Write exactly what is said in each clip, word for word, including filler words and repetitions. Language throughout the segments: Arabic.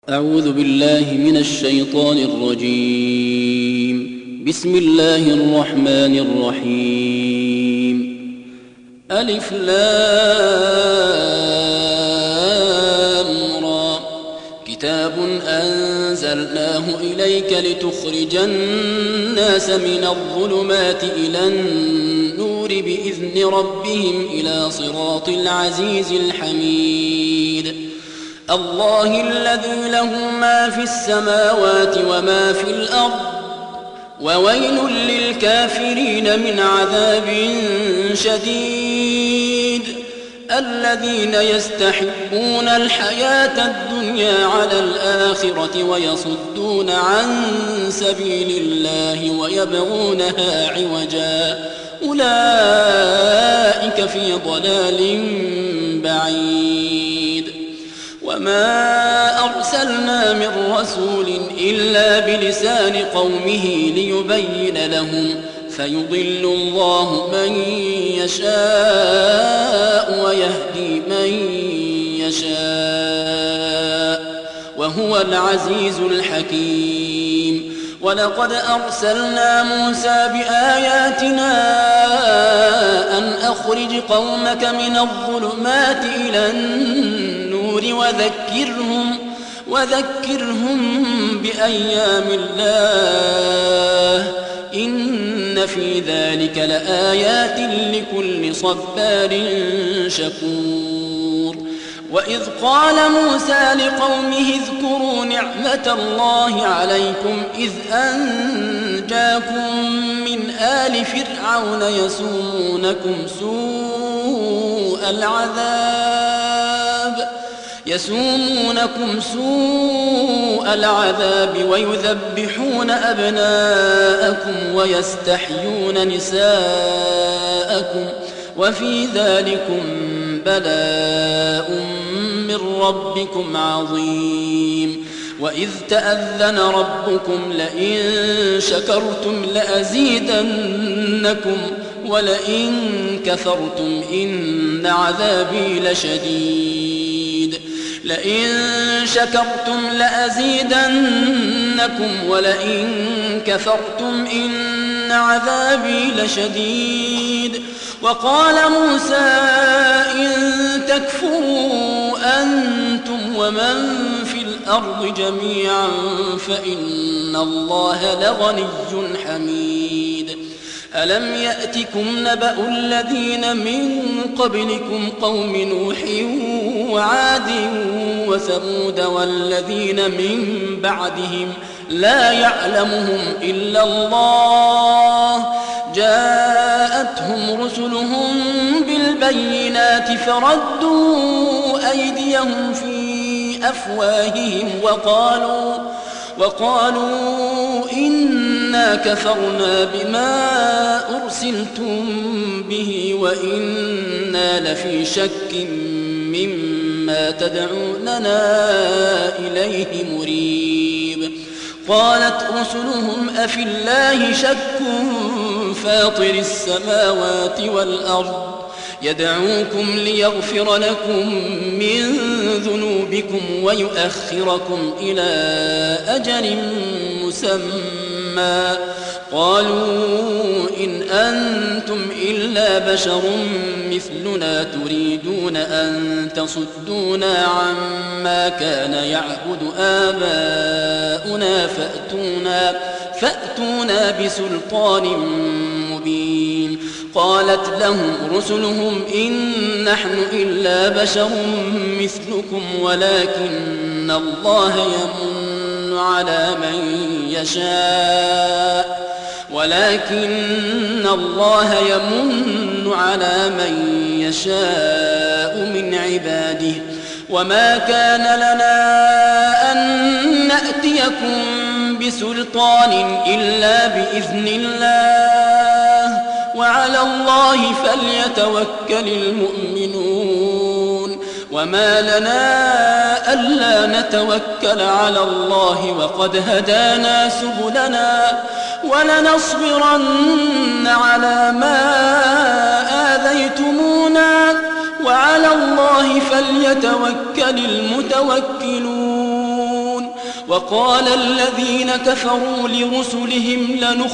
أعوذ بالله من الشيطان الرجيم. بسم الله الرحمن الرحيم. ألف لام را. كتاب أنزلناه إليك لتخرج الناس من الظلمات إلى النور بإذن ربهم إلى صراط العزيز الحميد. الله الذي له ما في السماوات وما في الأرض وويل للكافرين من عذاب شديد. الذين يستحبون الحياة الدنيا على الآخرة ويصدون عن سبيل الله ويبغونها عوجا أولئك في ضلال بعيد. وما أرسلنا من رسول إلا بلسان قومه ليبين لهم فيضل الله من يشاء ويهدي من يشاء وهو العزيز الحكيم. ولقد أرسلنا موسى بآياتنا أن أخرج قومك من الظلمات إلى النور وذكرهم, وذكرهم بأيام الله إن في ذلك لآيات لكل صبار شكور. وإذ قال موسى لقومه اذكروا نعمة الله عليكم إذ أنجاكم من آل فرعون يسومونكم سوء العذاب يسومونكم سوء العذاب ويذبحون أبناءكم ويستحيون نساءكم وفي ذلكم بلاء من ربكم عظيم. وإذ تأذن ربكم لئن شكرتم لأزيدنكم ولئن كفرتم إن عذابي لشديد. لئن شكرتم لأزيدنكم ولئن كفرتم إن عذابي لشديد. وقال موسى إن تكفروا أنتم ومن في الأرض جميعا فإن الله لغني حميد. ألم يأتكم نبأ الذين من قبلكم قوم نوح وعاد وثمود والذين من بعدهم لا يعلمهم إلا الله جاءتهم رسلهم بالبينات فردوا أيديهم في أفواههم وقالوا وقالوا إنا كفرنا بما أرسلتم به وإنا لفي شك مما تدعوننا إليه مريب. قالت رسلهم أفي الله شك فاطر السماوات والأرض يدعوكم ليغفر لكم من ذنوبكم ويؤخركم إلى أجل مسمى قالوا إن أنتم إلا بشر مثلنا تريدون أن تصدونا عما كان يعبد آباؤنا فأتونا, فأتونا بسلطان مبين. قالت لهم رسلهم إن نحن إلا بشر مثلكم ولكن الله يمن على من يشاء ولكن الله يمن على من يشاء من عباده وما كان لنا أن نأتيكم بسلطان إلا بإذن الله وعلى الله فليتوكل المؤمنون. وما لنا ألا نتوكل على الله وقد هدانا سبلنا ولنصبرن على ما آذيتمونا وعلى الله فليتوكل المتوكلون. وقال الذين كفروا لرسلهم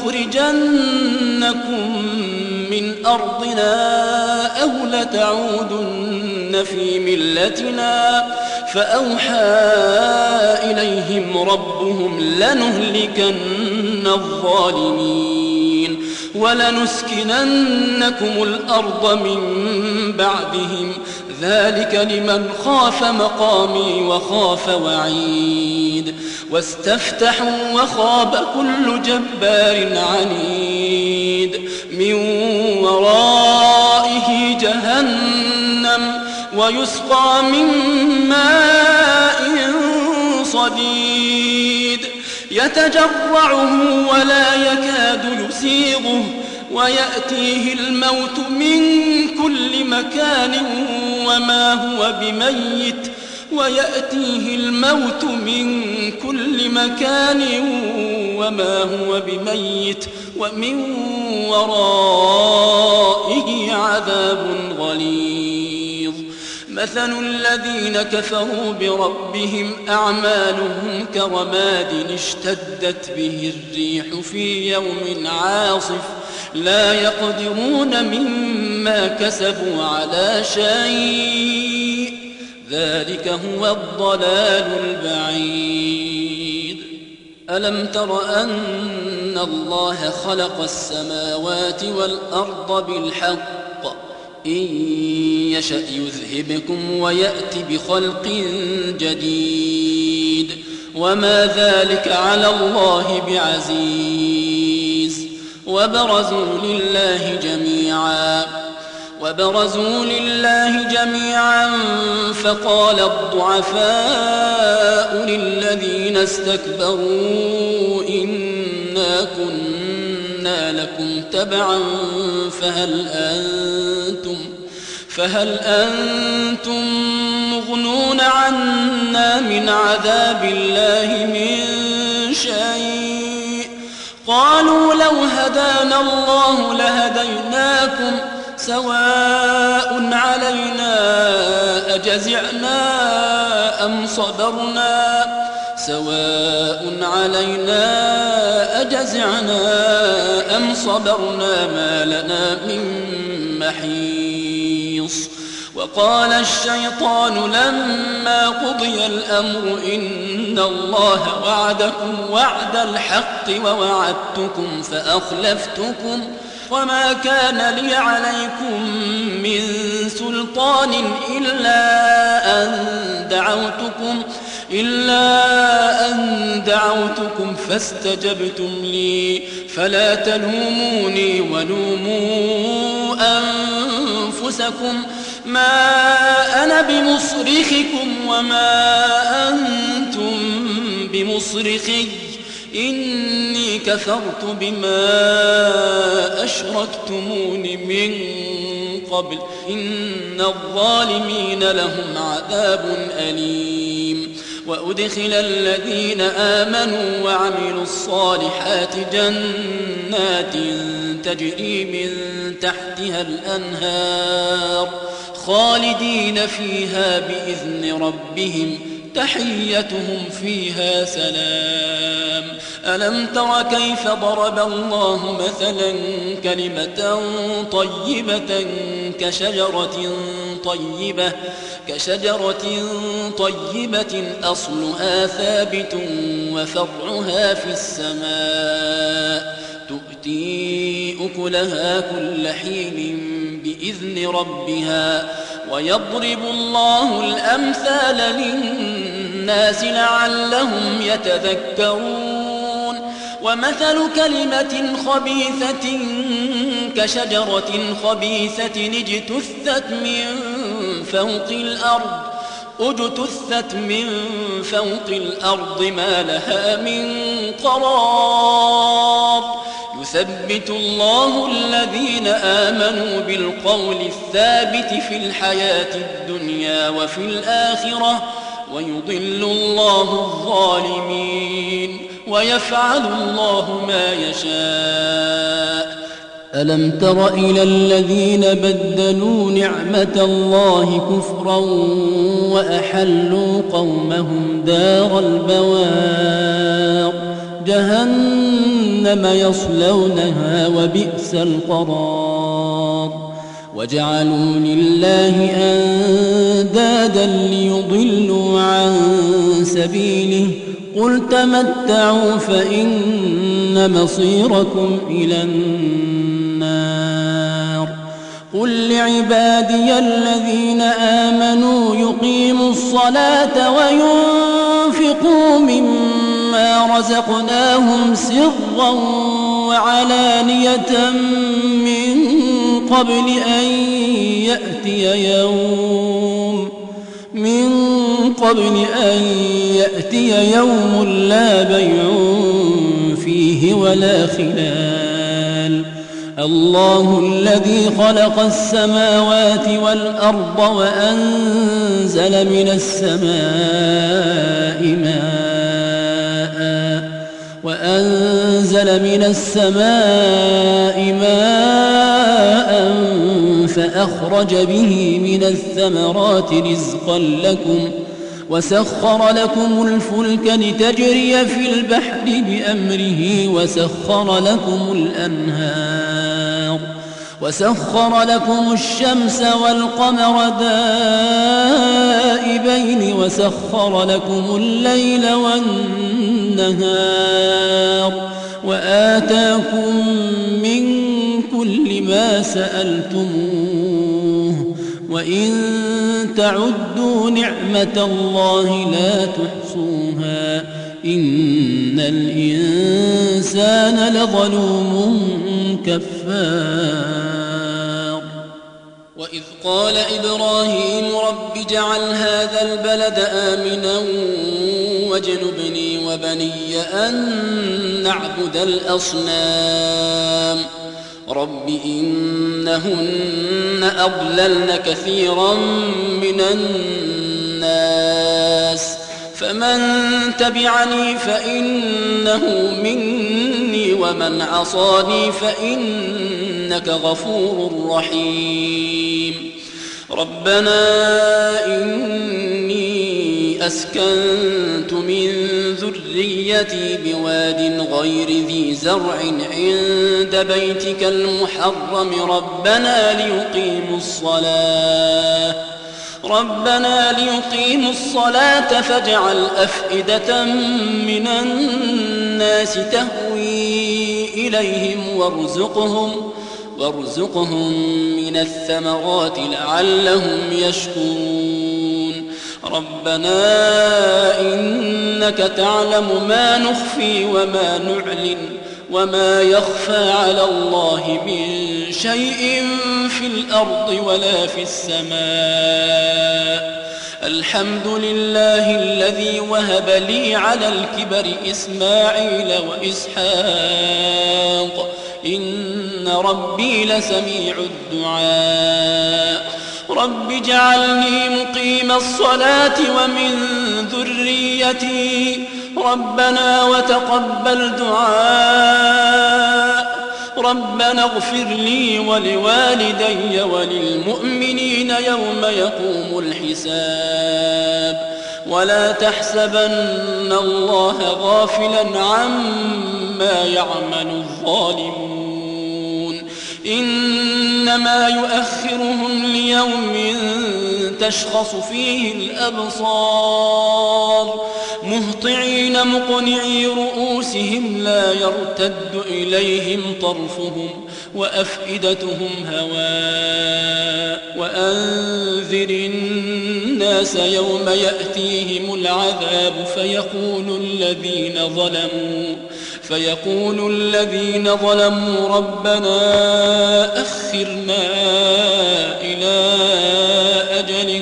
لنخرجنكم من أرضنا أو لتعودن في ملتنا فأوحى إليهم ربهم لنهلكن الظالمين ولنسكننكم الأرض من بعدهم ذلك لمن خاف مقامي وخاف وعيد واستفتحوا وخاب كل جبار عنيد من ورائه جهنم ويسقى من ماء صديد يتجرعه ولا يكاد يسيغه ويأتيه الموت من كل مكان وما هو بميت ويأتيه الموت من كل مكان وما هو بميت ومن ورائه عذاب غليظ مثل الذين كفروا بربهم أعمالهم كرماد اشتدت به الريح في يوم عاصف لا يقدرون مما كسبوا على شيء ذلك هو الضلال البعيد ألم تر أن الله خلق السماوات والأرض بالحق إن يشأ يذهبكم ويأت بخلق جديد وما ذلك على الله بعزيز وبرزوا لله جميعا وبرزوا لله جميعا فقال الضعفاء للذين استكبروا إنا كنا لكم تبعا فهل أنتم فهل أنتم مغنون عنا من عذاب الله من شيء قالوا لو هدانا الله لهديناكم سواء علينا أجزعنا أم صبرنا سواء علينا أجزعنا أم صبرنا ما لنا من محيص وقال الشيطان لما قضي الأمر إن الله وعدكم وعد الحق ووعدتكم فأخلفتكم وما كان لي عليكم من سلطان إلا أن دعوتكم إلا أن دعوتكم فاستجبتم لي فلا تلوموني ولوموا أنفسكم ما أنا بمصرخكم وما أنتم بمصرخي إني كفرت بما أشركتمون من قبل إن الظالمين لهم عذاب أليم وأدخل الذين آمنوا وعملوا الصالحات جنات تجري من تحتها الأنهار خالدين فيها بإذن ربهم تحيتهم فيها سلام ألم تر كيف ضرب الله مثلا كلمة طيبة كشجرة طيبة كشجرة طيبة أصلها ثابت وفرعها في السماء تؤتي أكلها كل حين بإذن ربها ويضرب الله الأمثال للناس لعلهم يتذكرون ومثل كلمة خبيثة كشجرة خبيثة اجتثت من فوق الأرض اجتثت من فوق الأرض ما لها من قرار يثبت الله الذين آمنوا بالقول الثابت في الحياة الدنيا وفي الآخرة ويضل الله الظالمين ويفعل الله ما يشاء ألم تر إلى الذين بدلوا نعمة الله كفرا وأحلوا قومهم دار البوار جهنم يصلونها وبئس القرار وجعلوا لله أندادا ليضلوا عن سبيله قل تمتعوا فإن مصيركم إلى النار قل لعبادي الذين آمنوا يقيموا الصلاة وينفقوا مما رزقناهم سرا وعلانية من قبل أن يأتي يوم من قبل أن يأتي يوم لا بيع فيه ولا خلال الله الذي خلق السماوات والأرض وأنزل من السماء ماء وأنزل من السماء ماء فأخرج به من الثمرات رزقا لكم وسخر لكم الفلك لتجري في البحر بأمره وسخر لكم الأنهار وسخر لكم الشمس والقمر دائبين وسخر لكم الليل والنهار وآتاكم من كل ما سألتموه وإن تعدوا نعمة الله لا تحصوها إن الإنسان لظلوم كفار وإذ قال إبراهيم رب اجعل هذا البلد آمنا واجنبني وبني أن نعبد الأصنام رب إنهن أضللن كثيرا من الناس فمن تبعني فإنه مني ومن عصاني فإنك غفور رحيم ربنا إني أسكنت من ذريتي بواد غير ذي زرع عند بيتك المحرم ربنا ليقيموا الصلاة ربنا ليقيموا الصلاة فاجعل أفئدة من الناس تهوي إليهم وارزقهم وارزقهم من الثمرات لعلهم يشكرون ربنا إنك تعلم ما نخفي وما نعلن وما يخفى على الله من شيء في الأرض ولا في السماء الحمد لله الذي وهب لي على الكبر إسماعيل وإسحاق إن ربي لسميع الدعاء رب اجعلني مقيم الصلاة ومن ذريتي ربنا وتقبل دعاء ربنا اغفر لي ولوالدي وللمؤمنين يوم يقوم الحساب ولا تحسبن الله غافلا عما يعمل الظالمون إنما يؤخرهم ليوم تشخص فيه الأبصار مهطعين مقنعي رؤوسهم لا يرتد إليهم طرفهم وأفئدتهم هواء وأنذر الناس يوم يأتيهم العذاب فيقول الذين ظلموا فيقول الذين ظلموا ربنا أخرنا إلى أجل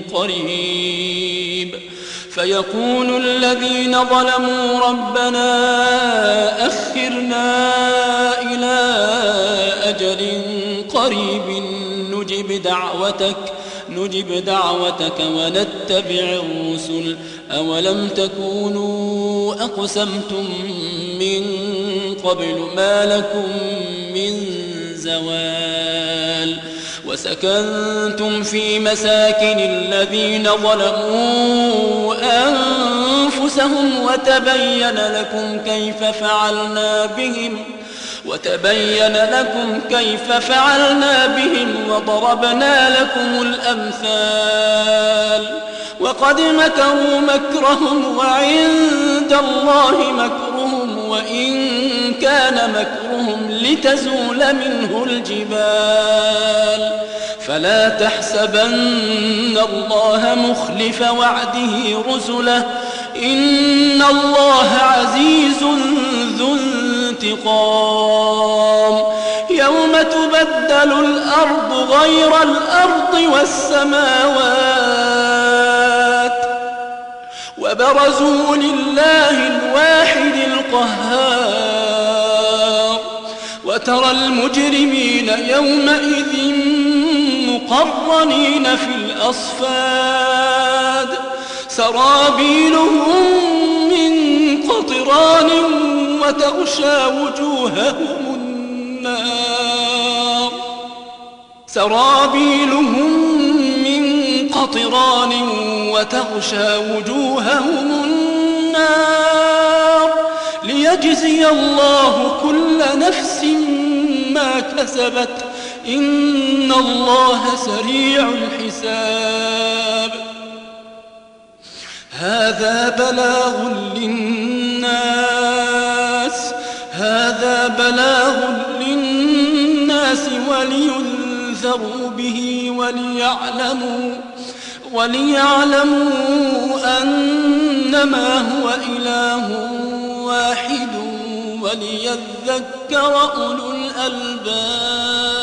قريب فيقول الذين ظلموا ربنا أخرنا إلى أجل قريب نجب دعوتك نجب دعوتك ونتبع الرسل أولم تكونوا أقسمتم من قبل ما لكم من زوال وسكنتم في مساكن الذين ظلموا أنفسهم أنفسهم وتبين لكم كيف فعلنا بهم وتبين لكم كيف فعلنا بهم وضربنا لكم الأمثال وقد مكروا مكرهم وعند الله مكرهم وإن كان مكرهم لتزول منه الجبال فلا تحسبن الله مخلف وعده رسله إن الله عزيز ذو انتقام يوم تبدل الأرض غير الأرض والسماوات وبرزوا لله الواحد القهار وترى المجرمين يومئذ مقرنين في الأصفاد سرابيلهم من قطران وتغشى وجوههم النار سرابيلهم من قطران وتغشى وجوههم النار ليجزي الله كل نفس ما كسبت إن الله سريع الحساب هذا بلاغ للناس هذا بلاغ للناس ولينذروا به وليعلموا وليعلموا أنما هو إله واحد وليذكر أولو الألباب